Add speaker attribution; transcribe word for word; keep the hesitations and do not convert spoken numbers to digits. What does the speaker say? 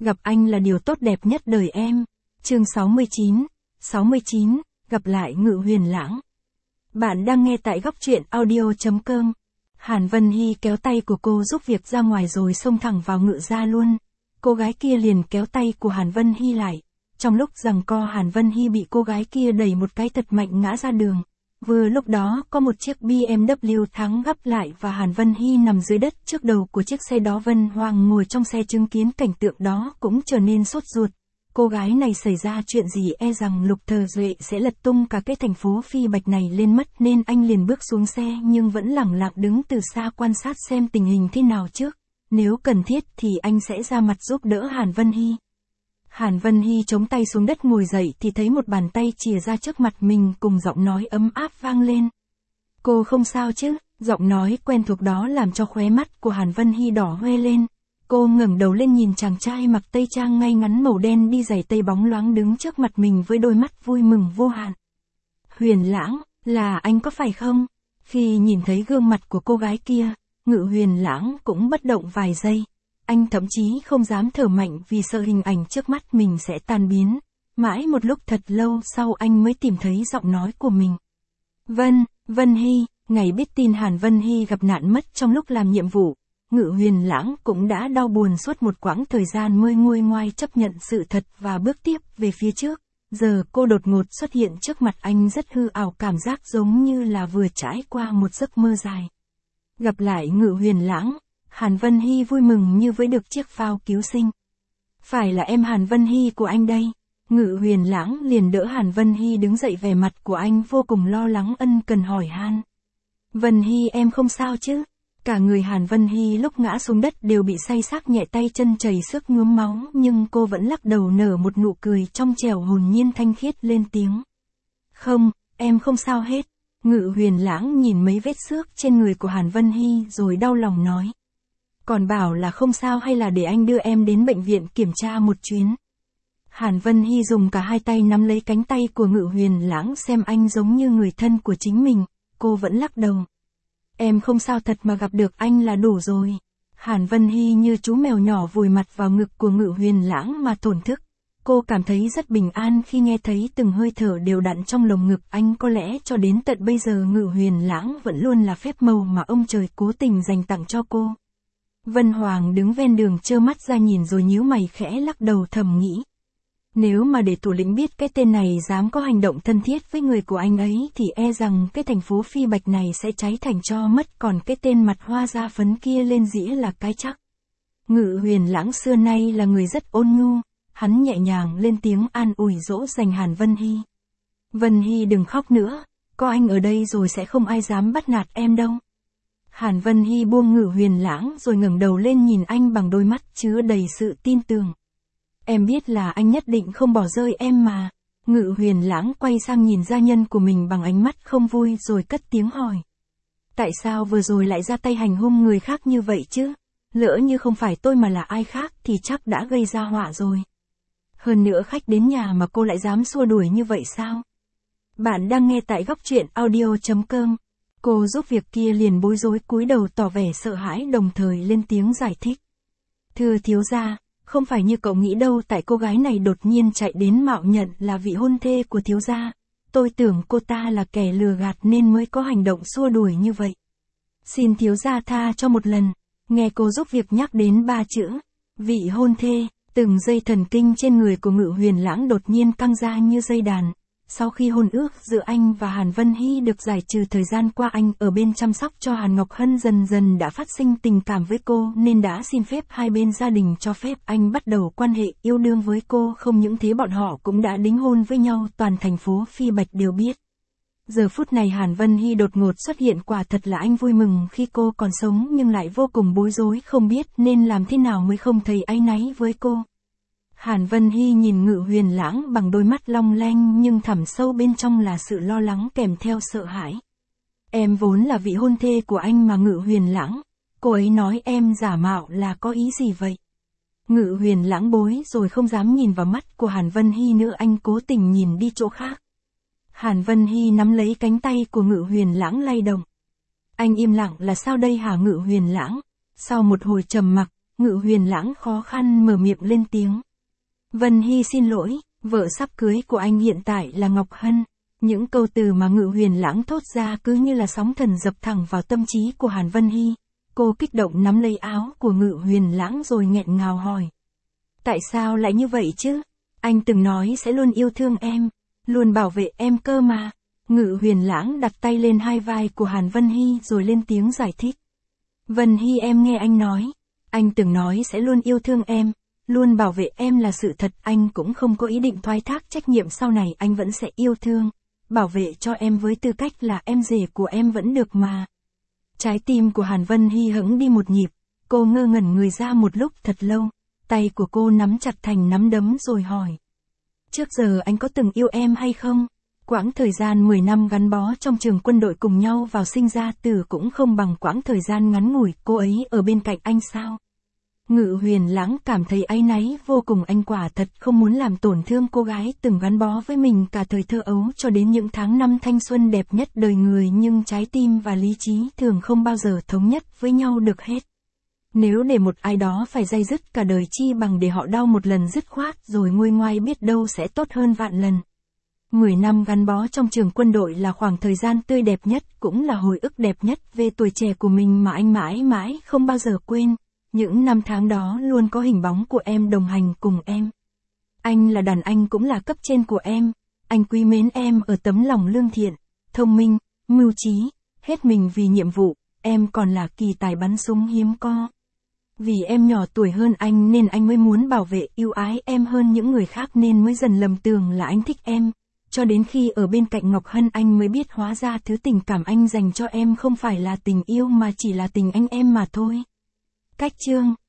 Speaker 1: Gặp anh là điều tốt đẹp nhất đời em. Chương sáu mươi chín. sáu mươi chín, gặp lại Ngự Huyền Lãng. Bạn đang nghe tại góc truyện audio chấm com. Hàn Vân Hy kéo tay của cô giúp việc ra ngoài rồi xông thẳng vào Ngự gia luôn. Cô gái kia liền kéo tay của Hàn Vân Hy lại. Trong lúc giằng co, Hàn Vân Hy bị cô gái kia đẩy một cái thật mạnh ngã ra đường. Vừa lúc đó có một chiếc bê em vê thắng gấp lại và Hàn Vân Hy nằm dưới đất trước đầu của chiếc xe đó. Vân Hoàng ngồi trong xe chứng kiến cảnh tượng đó cũng trở nên sốt ruột. Cô gái này xảy ra chuyện gì e rằng Lục Thờ Duệ sẽ lật tung cả cái thành phố Phi Bạch này lên mất, nên anh liền bước xuống xe nhưng vẫn lẳng lặng đứng từ xa quan sát xem tình hình thế nào trước. Nếu cần thiết thì anh sẽ ra mặt giúp đỡ Hàn Vân Hy. Hàn Vân Hy chống tay xuống đất ngồi dậy thì thấy một bàn tay chìa ra trước mặt mình cùng giọng nói ấm áp vang lên. Cô không sao chứ? Giọng nói quen thuộc đó làm cho khóe mắt của Hàn Vân Hy đỏ hoe lên. Cô ngẩng đầu lên nhìn chàng trai mặc tây trang ngay ngắn màu đen đi giày tây bóng loáng đứng trước mặt mình với đôi mắt vui mừng vô hạn. Huyền Lãng, là anh có phải không? Khi nhìn thấy gương mặt của cô gái kia, Ngự Huyền Lãng cũng bất động vài giây. Anh thậm chí không dám thở mạnh vì sợ hình ảnh trước mắt mình sẽ tan biến. Mãi một lúc thật lâu sau anh mới tìm thấy giọng nói của mình. Vân, Vân Hy, ngày biết tin Hàn Vân Hy gặp nạn mất trong lúc làm nhiệm vụ, Ngự Huyền Lãng cũng đã đau buồn suốt một quãng thời gian mới nguôi ngoai chấp nhận sự thật và bước tiếp về phía trước. Giờ cô đột ngột xuất hiện trước mặt anh rất hư ảo, cảm giác giống như là vừa trải qua một giấc mơ dài. Gặp lại Ngự Huyền Lãng, Hàn Vân Hy vui mừng như với được chiếc phao cứu sinh. Phải là em Hàn Vân Hy của anh đây. Ngự Huyền Lãng liền đỡ Hàn Vân Hy đứng dậy, vẻ mặt của anh vô cùng lo lắng ân cần hỏi han. Vân Hy, em không sao chứ? Cả người Hàn Vân Hy lúc ngã xuống đất đều bị say xác, nhẹ tay chân chảy xước nhuốm máu, nhưng cô vẫn lắc đầu nở một nụ cười trong trẻo hồn nhiên thanh khiết lên tiếng. Không, em không sao hết. Ngự Huyền Lãng nhìn mấy vết xước trên người của Hàn Vân Hy rồi đau lòng nói. Còn bảo là không sao, hay là để anh đưa em đến bệnh viện kiểm tra một chuyến? Hàn Vân Hy dùng cả hai tay nắm lấy cánh tay của Ngự Huyền Lãng xem anh giống như người thân của chính mình. Cô vẫn lắc đầu. Em không sao thật, mà gặp được anh là đủ rồi. Hàn Vân Hy như chú mèo nhỏ vùi mặt vào ngực của Ngự Huyền Lãng mà thổn thức. Cô cảm thấy rất bình an khi nghe thấy từng hơi thở đều đặn trong lồng ngực anh. Có lẽ cho đến tận bây giờ Ngự Huyền Lãng vẫn luôn là phép màu mà ông trời cố tình dành tặng cho cô. Vân Hoàng đứng ven đường trơ mắt ra nhìn rồi nhíu mày khẽ lắc đầu thầm nghĩ. Nếu mà để thủ lĩnh biết cái tên này dám có hành động thân thiết với người của anh ấy thì e rằng cái thành phố Phi Bạch này sẽ cháy thành tro mất, còn cái tên mặt hoa da phấn kia lên dĩa là cái chắc. Ngự Huyền Lãng xưa nay là người rất ôn nhu, hắn nhẹ nhàng lên tiếng an ủi dỗ dành Hàn Vân Hy. Vân Hy đừng khóc nữa, có anh ở đây rồi sẽ không ai dám bắt nạt em đâu. Hàn Vân Hy buông Ngự Huyền Lãng rồi ngẩng đầu lên nhìn anh bằng đôi mắt chứa đầy sự tin tưởng. Em biết là anh nhất định không bỏ rơi em mà. Ngự Huyền Lãng quay sang nhìn gia nhân của mình bằng ánh mắt không vui rồi cất tiếng hỏi. Tại sao vừa rồi lại ra tay hành hung người khác như vậy chứ? Lỡ như không phải tôi mà là ai khác thì chắc đã gây ra họa rồi. Hơn nữa khách đến nhà mà cô lại dám xua đuổi như vậy sao? Bạn đang nghe tại góc truyện audio chấm com. Cô giúp việc kia liền bối rối cúi đầu tỏ vẻ sợ hãi, đồng thời lên tiếng giải thích. Thưa thiếu gia, không phải như cậu nghĩ đâu, tại cô gái này đột nhiên chạy đến mạo nhận là vị hôn thê của thiếu gia. Tôi tưởng cô ta là kẻ lừa gạt nên mới có hành động xua đuổi như vậy. Xin thiếu gia tha cho một lần. Nghe cô giúp việc nhắc đến ba chữ vị hôn thê, từng dây thần kinh trên người của Ngự Huyền Lãng đột nhiên căng ra như dây đàn. Sau khi hôn ước giữa anh và Hàn Vân Hy được giải trừ, thời gian qua anh ở bên chăm sóc cho Hàn Ngọc Hân dần dần đã phát sinh tình cảm với cô, nên đã xin phép hai bên gia đình cho phép anh bắt đầu quan hệ yêu đương với cô. Không những thế, bọn họ cũng đã đính hôn với nhau, toàn thành phố Phi Bạch đều biết. Giờ phút này Hàn Vân Hy đột ngột xuất hiện, quả thật là anh vui mừng khi cô còn sống nhưng lại vô cùng bối rối, không biết nên làm thế nào mới không thấy áy náy với cô. Hàn Vân Hy nhìn Ngự Huyền Lãng bằng đôi mắt long lanh nhưng thẳm sâu bên trong là sự lo lắng kèm theo sợ hãi. Em vốn là vị hôn thê của anh mà Ngự Huyền Lãng. Cô ấy nói em giả mạo là có ý gì vậy? Ngự Huyền Lãng bối rồi không dám nhìn vào mắt của Hàn Vân Hy nữa, anh cố tình nhìn đi chỗ khác. Hàn Vân Hy nắm lấy cánh tay của Ngự Huyền Lãng lay động. Anh im lặng là sao đây hả Ngự Huyền Lãng? Sau một hồi trầm mặc, Ngự Huyền Lãng khó khăn mở miệng lên tiếng. Vân Hy xin lỗi, vợ sắp cưới của anh hiện tại là Ngọc Hân. Những câu từ mà Ngự Huyền Lãng thốt ra cứ như là sóng thần dập thẳng vào tâm trí của Hàn Vân Hy. Cô kích động nắm lấy áo của Ngự Huyền Lãng rồi nghẹn ngào hỏi. Tại sao lại như vậy chứ? Anh từng nói sẽ luôn yêu thương em, luôn bảo vệ em cơ mà. Ngự Huyền Lãng đặt tay lên hai vai của Hàn Vân Hy rồi lên tiếng giải thích. Vân Hy em nghe anh nói, anh từng nói sẽ luôn yêu thương em, luôn bảo vệ em là sự thật, anh cũng không có ý định thoái thác trách nhiệm, sau này anh vẫn sẽ yêu thương, bảo vệ cho em với tư cách là em rể của em vẫn được mà. Trái tim của Hàn Vân Hy hững đi một nhịp, cô ngơ ngẩn người ra một lúc thật lâu, tay của cô nắm chặt thành nắm đấm rồi hỏi. Trước giờ anh có từng yêu em hay không? Quãng thời gian mười năm gắn bó trong trường quân đội cùng nhau vào sinh ra tử cũng không bằng quãng thời gian ngắn ngủi cô ấy ở bên cạnh anh sao? Ngự Huyền Lãng cảm thấy áy náy vô cùng, anh quả thật không muốn làm tổn thương cô gái từng gắn bó với mình cả thời thơ ấu cho đến những tháng năm thanh xuân đẹp nhất đời người, nhưng trái tim và lý trí thường không bao giờ thống nhất với nhau được hết. Nếu để một ai đó phải day dứt cả đời chi bằng để họ đau một lần dứt khoát rồi nguôi ngoai biết đâu sẽ tốt hơn vạn lần. Mười năm gắn bó trong trường quân đội là khoảng thời gian tươi đẹp nhất, cũng là hồi ức đẹp nhất về tuổi trẻ của mình mà anh mãi mãi không bao giờ quên. Những năm tháng đó luôn có hình bóng của em đồng hành cùng em. Anh là đàn anh cũng là cấp trên của em. Anh quý mến em ở tấm lòng lương thiện, thông minh, mưu trí, hết mình vì nhiệm vụ. Em còn là kỳ tài bắn súng hiếm có. Vì em nhỏ tuổi hơn anh nên anh mới muốn bảo vệ yêu ái em hơn những người khác nên mới dần lầm tưởng là anh thích em. Cho đến khi ở bên cạnh Ngọc Hân anh mới biết hóa ra thứ tình cảm anh dành cho em không phải là tình yêu mà chỉ là tình anh em mà thôi. Cách chương